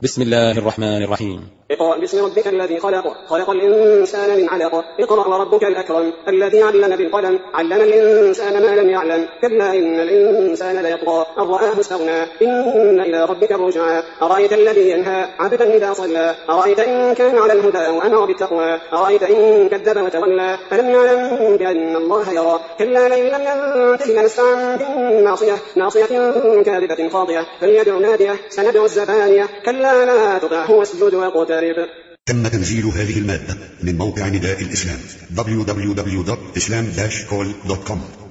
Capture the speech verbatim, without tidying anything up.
بسم الله الرحمن الرحيم. اقرأ باسم ربك الذي خلق خلق الإنسان من علق اقرأ وربك الأكرم الذي علم بالقلم علم الإنسان ما لم يعلم كلا إن الإنسان ليطغى أن رآه استغنى إن إلى ربك الرجعى أرأيت الذي ينهى عبدا إذا صلى أرأيت إن كان على الهدى أو أمر بالتقوى أرأيت إن كذب وتولى ألم يعلم بأن الله يرى كلا لئن لم ينته لنسفعا بالناصية ناصية كاذبة خاطئة فليدع ناديه سندع الزبانية كلا لا تطعه واسجد واقترب. تم تنزيل هذه المادة من موقع نداء الإسلام دبليو دبليو دبليو دوت إسلام داش كول دوت كوم.